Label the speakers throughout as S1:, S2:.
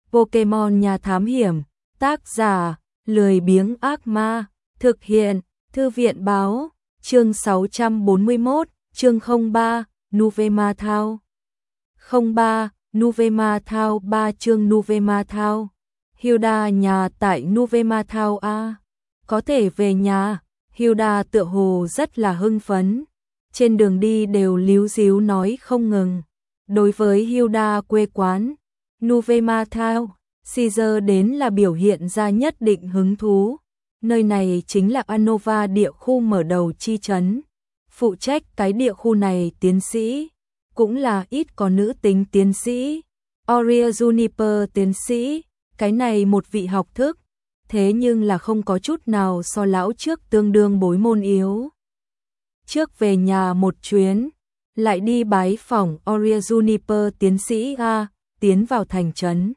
S1: Pokemon Nhà Thám Hiểm, tác giả, lười biếng ác ma, thực hiện, Thư viện báo, chương 641, chương 03, Nuvema Thao. 03, Nuvema Thao 3 chương Nuvema Thao. Hilda nhà tại Nuvema Thao A. Có thể về nhà, Hilda tựa hồ rất là hưng phấn. Trên đường đi đều líu díu nói không ngừng. Đối với Hilda quê quán, Nuvema Thao, Caesar đến là biểu hiện ra nhất định hứng thú. Nơi này chính là Anova địa khu mở đầu chi trấn. Phụ trách cái địa khu này tiến sĩ, cũng là ít có nữ tính tiến sĩ. Aurea Juniper tiến sĩ, cái này một vị học thức, thế nhưng là không có chút nào so lão trước tương đương bối môn yếu. Trước về nhà một chuyến, lại đi bái phỏng Aurea Juniper tiến sĩ A, tiến vào thành trấn.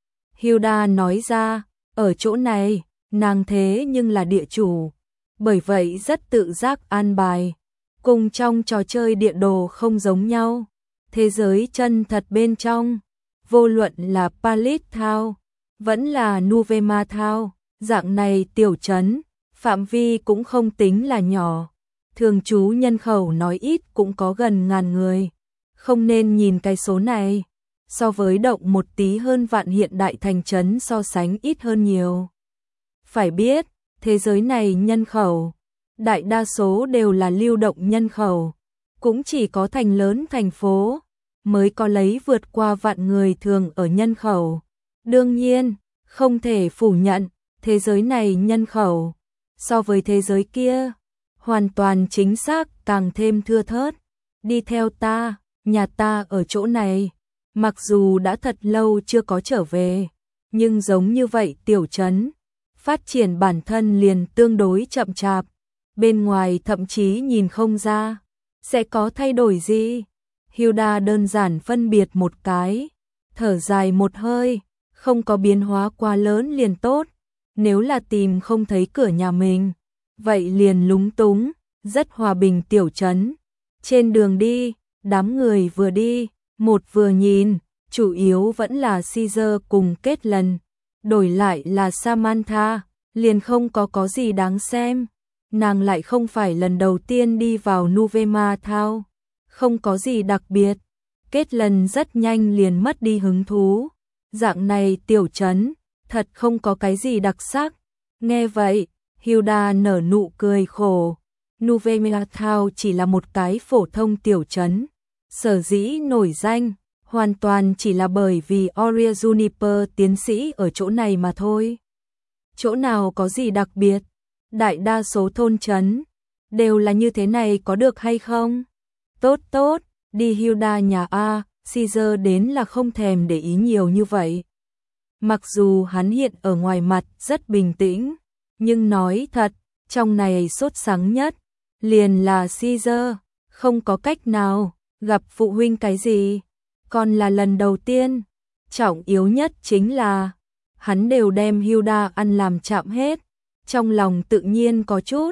S1: Hilda nói ra, ở chỗ này, nàng thế nhưng là địa chủ, bởi vậy rất tự giác an bài. Cùng trong trò chơi địa đồ không giống nhau, thế giới chân thật bên trong, vô luận là Pallet Town, vẫn là Nuvema Town, dạng này tiểu trấn, phạm vi cũng không tính là nhỏ. Thường trú nhân khẩu nói ít cũng có gần 1000 người. Không nên nhìn cái số này, so với động một tí hơn vạn hiện đại thành trấn so sánh ít hơn nhiều. Phải biết, thế giới này nhân khẩu, đại đa số đều là lưu động nhân khẩu, cũng chỉ có thành lớn thành phố mới có lấy vượt qua vạn người thường ở nhân khẩu. Đương nhiên, không thể phủ nhận, thế giới này nhân khẩu, so với thế giới kia, hoàn toàn chính xác càng thêm thưa thớt. Đi theo ta, nhà ta ở chỗ này, mặc dù đã thật lâu chưa có trở về, nhưng giống như vậy tiểu trấn, phát triển bản thân liền tương đối chậm chạp, bên ngoài thậm chí nhìn không ra, sẽ có thay đổi gì. Hilda đơn giản phân biệt một cái, thở dài một hơi, không có biến hóa quá lớn liền tốt, nếu là tìm không thấy cửa nhà mình, vậy liền lúng túng, rất hòa bình tiểu trấn. Trên đường đi, đám người vừa đi, một vừa nhìn, chủ yếu vẫn là Caesar cùng Kết Lần, đổi lại là Samantha, liền không có gì đáng xem. Nàng lại không phải lần đầu tiên đi vào Nuvema Town, không có gì đặc biệt. Kết Lần rất nhanh liền mất đi hứng thú. Dạng này tiểu trấn, thật không có cái gì đặc sắc. Nghe vậy, Hilda nở nụ cười khổ. Nuvema Town chỉ là một cái phổ thông tiểu trấn, sở dĩ nổi danh, hoàn toàn chỉ là bởi vì Aurea Juniper tiến sĩ ở chỗ này mà thôi. Chỗ nào có gì đặc biệt, đại đa số thôn trấn đều là như thế này có được hay không? Tốt tốt, đi Hilda nhà A, Caesar đến là không thèm để ý nhiều như vậy. Mặc dù hắn hiện ở ngoài mặt rất bình tĩnh, nhưng nói thật, trong này sốt sắng nhất, liền là Caesar, không có cách nào, gặp phụ huynh cái gì, còn là lần đầu tiên. Trọng yếu nhất chính là, hắn đều đem Hilda ăn làm chạm hết, trong lòng tự nhiên có chút,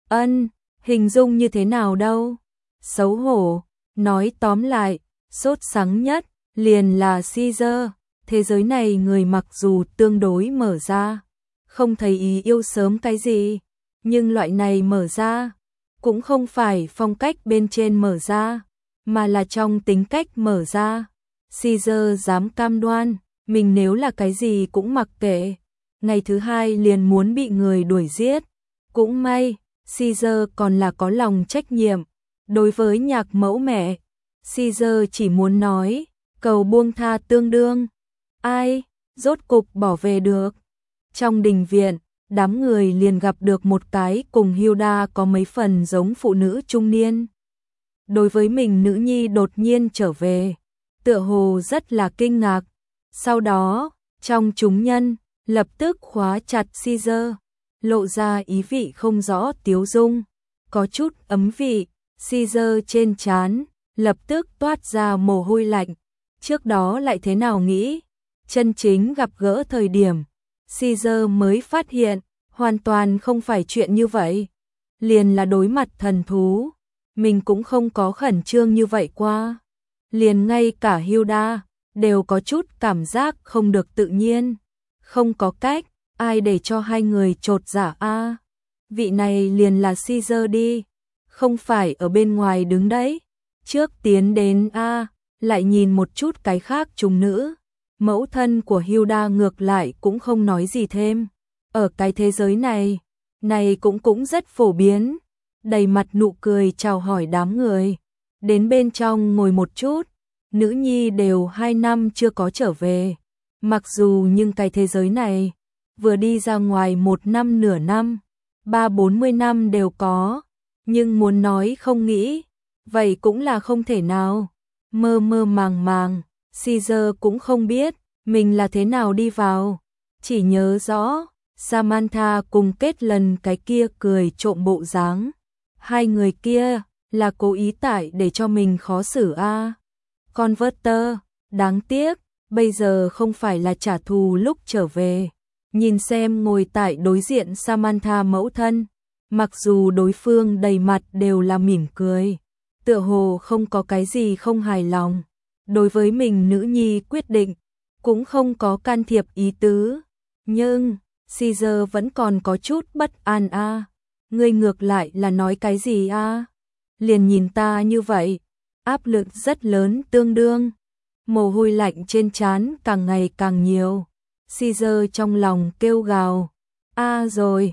S1: hình dung như thế nào đâu, xấu hổ. Nói tóm lại, sốt sắng nhất, liền là Caesar, thế giới này người mặc dù tương đối mở ra, không thấy ý yêu sớm cái gì, nhưng loại này mở ra, cũng không phải phong cách bên trên mở ra, mà là trong tính cách mở ra. Caesar dám cam đoan, mình nếu là cái gì cũng mặc kệ, ngày thứ hai liền muốn bị người đuổi giết. Cũng may, Caesar còn là có lòng trách nhiệm. Đối với nhạc mẫu mẹ, Caesar chỉ muốn nói, cầu buông tha tương đương. Ai, rốt cục bỏ về được. Trong đình viện, đám người liền gặp được một cái cùng Hilda có mấy phần giống phụ nữ trung niên. Đối với mình nữ nhi đột nhiên trở về, tựa hồ rất là kinh ngạc. Sau đó, trong chúng nhân, lập tức khóa chặt Caesar, lộ ra ý vị không rõ tiếu dung, có chút ấm vị. Caesar trên trán lập tức toát ra mồ hôi lạnh. Trước đó lại thế nào nghĩ? Chân chính gặp gỡ thời điểm, Caesar mới phát hiện, hoàn toàn không phải chuyện như vậy. Liền là đối mặt thần thú, mình cũng không có khẩn trương như vậy qua. Liền ngay cả Hilda, đều có chút cảm giác không được tự nhiên. Không có cách, ai để cho hai người chột dạ a? Vị này liền là Caesar đi, không phải ở bên ngoài đứng đấy. Trước tiến đến a, lại nhìn một chút cái khác trùng nữ. Mẫu thân của Hilda ngược lại cũng không nói gì thêm. Ở cái thế giới này cũng rất phổ biến. Đầy mặt nụ cười chào hỏi đám người. Đến bên trong ngồi một chút, nữ nhi đều 2 năm chưa có trở về. Mặc dù nhưng cái thế giới này, vừa đi ra ngoài 1 năm nửa năm, 30-40 năm đều có. Nhưng muốn nói không nghĩ, vậy cũng là không thể nào. Mơ mơ màng màng, Caesar cũng không biết mình là thế nào đi vào. Chỉ nhớ rõ, Samantha cùng Kết lần cái kia cười trộm bộ dáng. Hai người kia là cố ý tải để cho mình khó xử a. Converter, đáng tiếc, bây giờ không phải là trả thù lúc trở về. Nhìn xem ngồi tại đối diện Samantha mẫu thân, mặc dù đối phương đầy mặt đều là mỉm cười, tựa hồ không có cái gì không hài lòng. Đối với mình nữ nhi quyết định, cũng không có can thiệp ý tứ. Nhưng, Caesar vẫn còn có chút bất an a. Ngươi ngược lại là nói cái gì a? Liền nhìn ta như vậy, áp lực rất lớn tương đương. Mồ hôi lạnh trên trán càng ngày càng nhiều. Caesar trong lòng kêu gào. A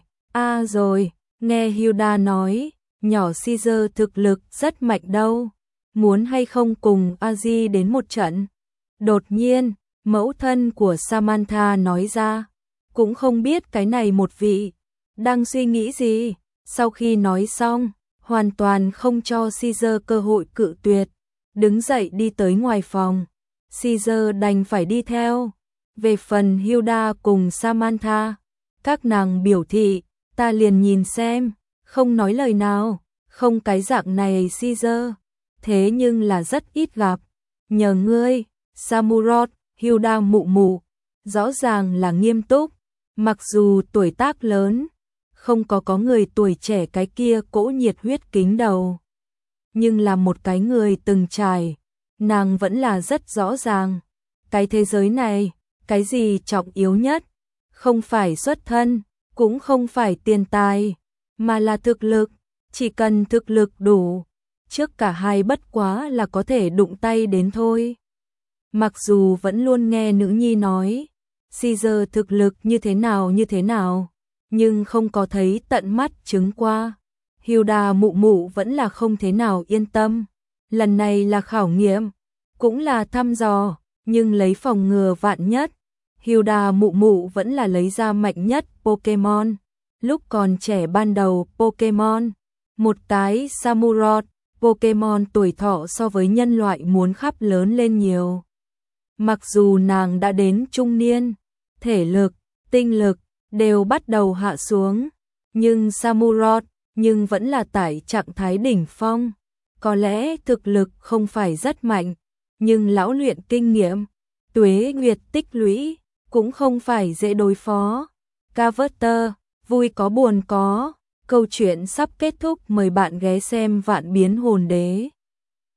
S1: rồi, nghe Hilda nói, nhỏ Caesar thực lực rất mạnh đâu. Muốn hay không cùng Aji đến một trận? Đột nhiên, mẫu thân của Samantha nói ra, cũng không biết cái này một vị đang suy nghĩ gì. Sau khi nói xong, hoàn toàn không cho Caesar cơ hội cự tuyệt, đứng dậy đi tới ngoài phòng. Caesar đành phải đi theo. Về phần Hilda cùng Samantha, các nàng biểu thị, ta liền nhìn xem, không nói lời nào. Không, cái dạng này Caesar, thế nhưng là rất ít gặp. Nhờ ngươi, Samurott, Hilda mụ mụ, rõ ràng là nghiêm túc. Mặc dù tuổi tác lớn, không có người tuổi trẻ cái kia cỗ nhiệt huyết kính đầu, nhưng là một cái người từng trải, nàng vẫn là rất rõ ràng. Cái thế giới này, cái gì trọng yếu nhất, không phải xuất thân, cũng không phải tiền tài, mà là thực lực. Chỉ cần thực lực đủ, trước cả hai bất quá là có thể đụng tay đến thôi. Mặc dù vẫn luôn nghe nữ nhi nói, Caesar thực lực như thế nào, nhưng không có thấy tận mắt chứng qua. Hilda mụ mụ vẫn là không thế nào yên tâm. Lần này là khảo nghiệm, cũng là thăm dò, nhưng lấy phòng ngừa vạn nhất. Hilda mụ mụ vẫn là lấy ra mạnh nhất Pokemon. Lúc còn trẻ ban đầu Pokemon, một cái Samurott, Pokemon tuổi thọ so với nhân loại muốn khắp lớn lên nhiều. Mặc dù nàng đã đến trung niên, thể lực, tinh lực đều bắt đầu hạ xuống, nhưng Samurott vẫn là tại trạng thái đỉnh phong. Có lẽ thực lực không phải rất mạnh, nhưng lão luyện kinh nghiệm, tuế nguyệt tích lũy, cũng không phải dễ đối phó. Carver, vui có buồn có, câu chuyện sắp kết thúc, mời bạn ghé xem Vạn Biến Hồn Đế.